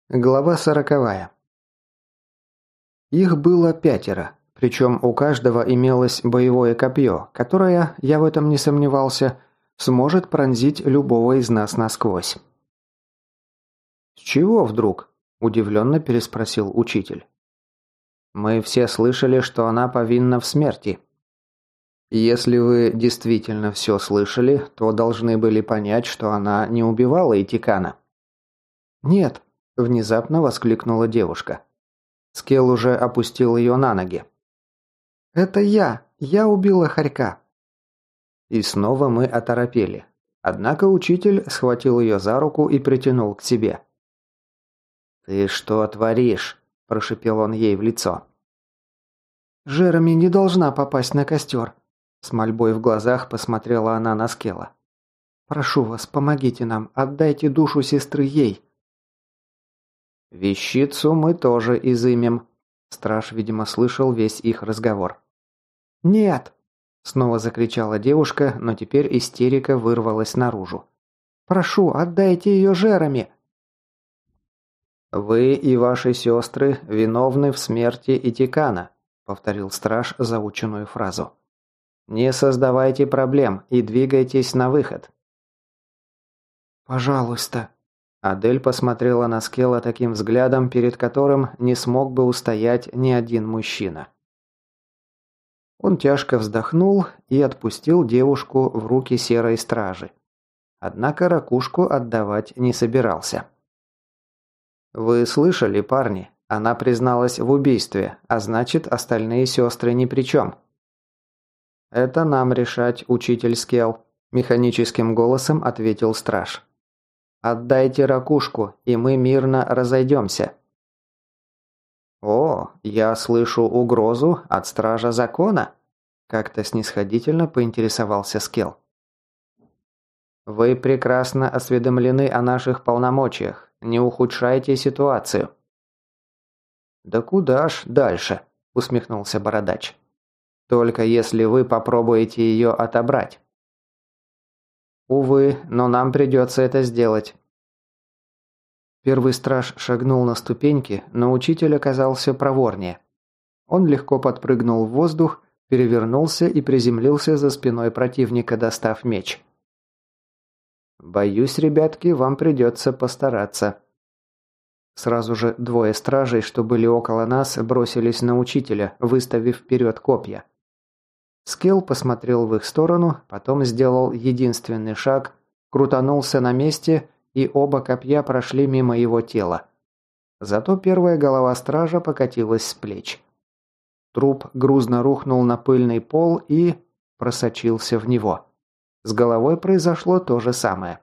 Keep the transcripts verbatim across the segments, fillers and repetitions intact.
Глава сороковая. Их было пятеро, причем у каждого имелось боевое копье, которое, я в этом не сомневался, сможет пронзить любого из нас насквозь. «С чего вдруг?» – удивленно переспросил учитель. «Мы все слышали, что она повинна в смерти». «Если вы действительно все слышали, то должны были понять, что она не убивала Итикана». «Нет», – внезапно воскликнула девушка. Скелл уже опустил ее на ноги. «Это я! Я убила хорька!» И снова мы оторопели. Однако учитель схватил ее за руку и притянул к себе. «Ты что творишь?» – прошипел он ей в лицо. «Жереми не должна попасть на костер», – с мольбой в глазах посмотрела она на Скелла. «Прошу вас, помогите нам, отдайте душу сестры ей». «Вещицу мы тоже изымем», – страж, видимо, слышал весь их разговор. «Нет!» – снова закричала девушка, но теперь истерика вырвалась наружу. «Прошу, отдайте ее Жереми!» «Вы и ваши сестры виновны в смерти Итикана», – повторил страж заученную фразу. «Не создавайте проблем и двигайтесь на выход». «Пожалуйста», – Адель посмотрела на Скелла таким взглядом, перед которым не смог бы устоять ни один мужчина. Он тяжко вздохнул и отпустил девушку в руки серой стражи. Однако ракушку отдавать не собирался. «Вы слышали, парни? Она призналась в убийстве, а значит, остальные сестры ни при чем». «Это нам решать, учитель Скелл», – механическим голосом ответил страж. «Отдайте ракушку, и мы мирно разойдемся». «О, я слышу угрозу от стража закона?» – как-то снисходительно поинтересовался Скелл. «Вы прекрасно осведомлены о наших полномочиях. Не ухудшайте ситуацию». «Да куда ж дальше?» – усмехнулся Бородач. «Только если вы попробуете ее отобрать». «Увы, но нам придется это сделать». Первый страж шагнул на ступеньки, но учитель оказался проворнее. Он легко подпрыгнул в воздух, перевернулся и приземлился за спиной противника, достав меч. «Боюсь, ребятки, вам придется постараться». Сразу же двое стражей, что были около нас, бросились на учителя, выставив вперед копья. Скелл посмотрел в их сторону, потом сделал единственный шаг, крутанулся на месте, и оба копья прошли мимо его тела. Зато первая голова стража покатилась с плеч. Труп грузно рухнул на пыльный пол и просочился в него. С головой произошло то же самое.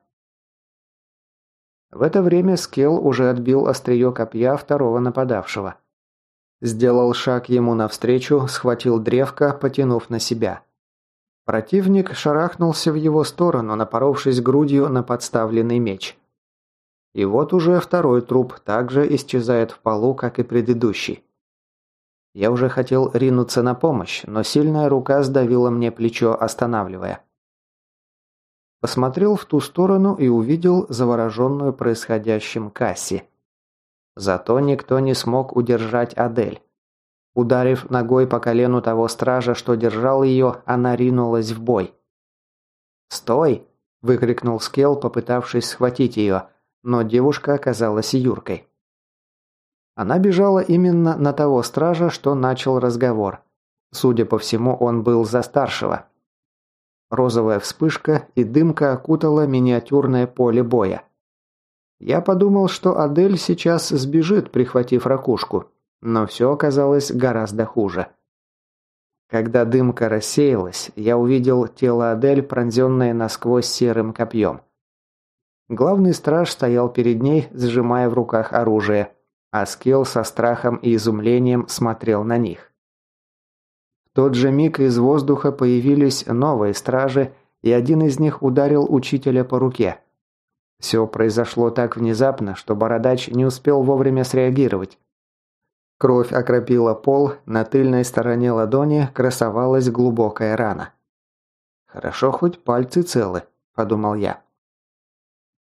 В это время Скелл уже отбил острие копья второго нападавшего. Сделал шаг ему навстречу, схватил древко, потянув на себя. Противник шарахнулся в его сторону, напоровшись грудью на подставленный меч. И вот уже второй труп также исчезает в полу, как и предыдущий. Я уже хотел ринуться на помощь, но сильная рука сдавила мне плечо, останавливая. Посмотрел в ту сторону и увидел завороженную происходящим Касси. Зато никто не смог удержать Адель. Ударив ногой по колену того стража, что держал ее, она ринулась в бой. «Стой!» – выкрикнул Скелл, попытавшись схватить ее, но девушка оказалась юркой. Она бежала именно на того стража, что начал разговор. Судя по всему, он был за старшего. Розовая вспышка и дымка окутала миниатюрное поле боя. Я подумал, что Адель сейчас сбежит, прихватив ракушку, но все оказалось гораздо хуже. Когда дымка рассеялась, я увидел тело Адель, пронзенное насквозь серым копьем. Главный страж стоял перед ней, сжимая в руках оружие, а Скелл со страхом и изумлением смотрел на них. В тот же миг из воздуха появились новые стражи, и один из них ударил учителя по руке. Все произошло так внезапно, что Бородач не успел вовремя среагировать. Кровь окропила пол, на тыльной стороне ладони красовалась глубокая рана. «Хорошо, хоть пальцы целы», – подумал я.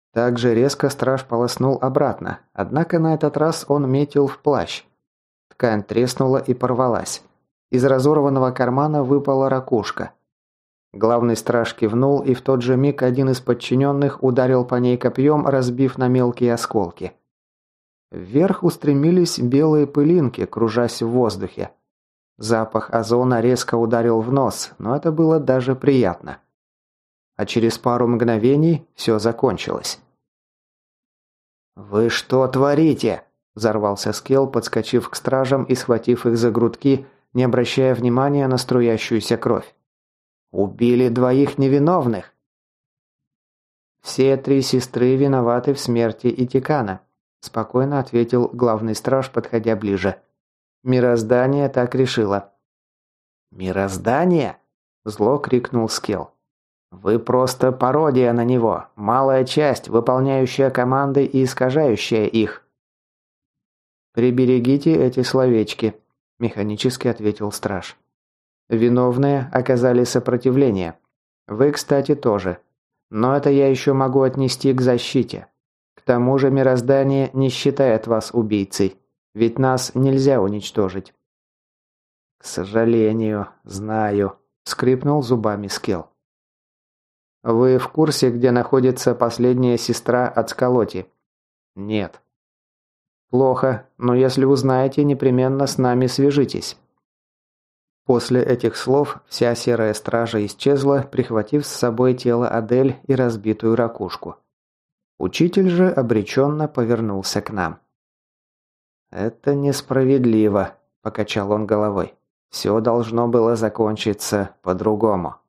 Также резко страж полоснул обратно, однако на этот раз он метил в плащ. Ткань треснула и порвалась. Из разорванного кармана выпала ракушка. Главный страж кивнул, и в тот же миг один из подчиненных ударил по ней копьем, разбив на мелкие осколки. Вверх устремились белые пылинки, кружась в воздухе. Запах озона резко ударил в нос, но это было даже приятно. А через пару мгновений все закончилось. «Вы что творите?» – взорвался Скелл, подскочив к стражам и схватив их за грудки, не обращая внимания на струящуюся кровь. «Убили двоих невиновных!» «Все три сестры виноваты в смерти Итикана», – спокойно ответил главный страж, подходя ближе. «Мироздание так решило». «Мироздание?» – зло крикнул Скелл. «Вы просто пародия на него, малая часть, выполняющая команды и искажающая их». «Приберегите эти словечки», – механически ответил страж. «Виновные оказали сопротивление. Вы, кстати, тоже. Но это я еще могу отнести к защите. К тому же мироздание не считает вас убийцей, ведь нас нельзя уничтожить». «К сожалению, знаю», – скрипнул зубами Скелл. «Вы в курсе, где находится последняя сестра от Скалоти?» «Нет». «Плохо, но если узнаете, непременно с нами свяжитесь». После этих слов вся серая стража исчезла, прихватив с собой тело Адель и разбитую ракушку. Учитель же обреченно повернулся к нам. «Это несправедливо», – покачал он головой. «Все должно было закончиться по-другому».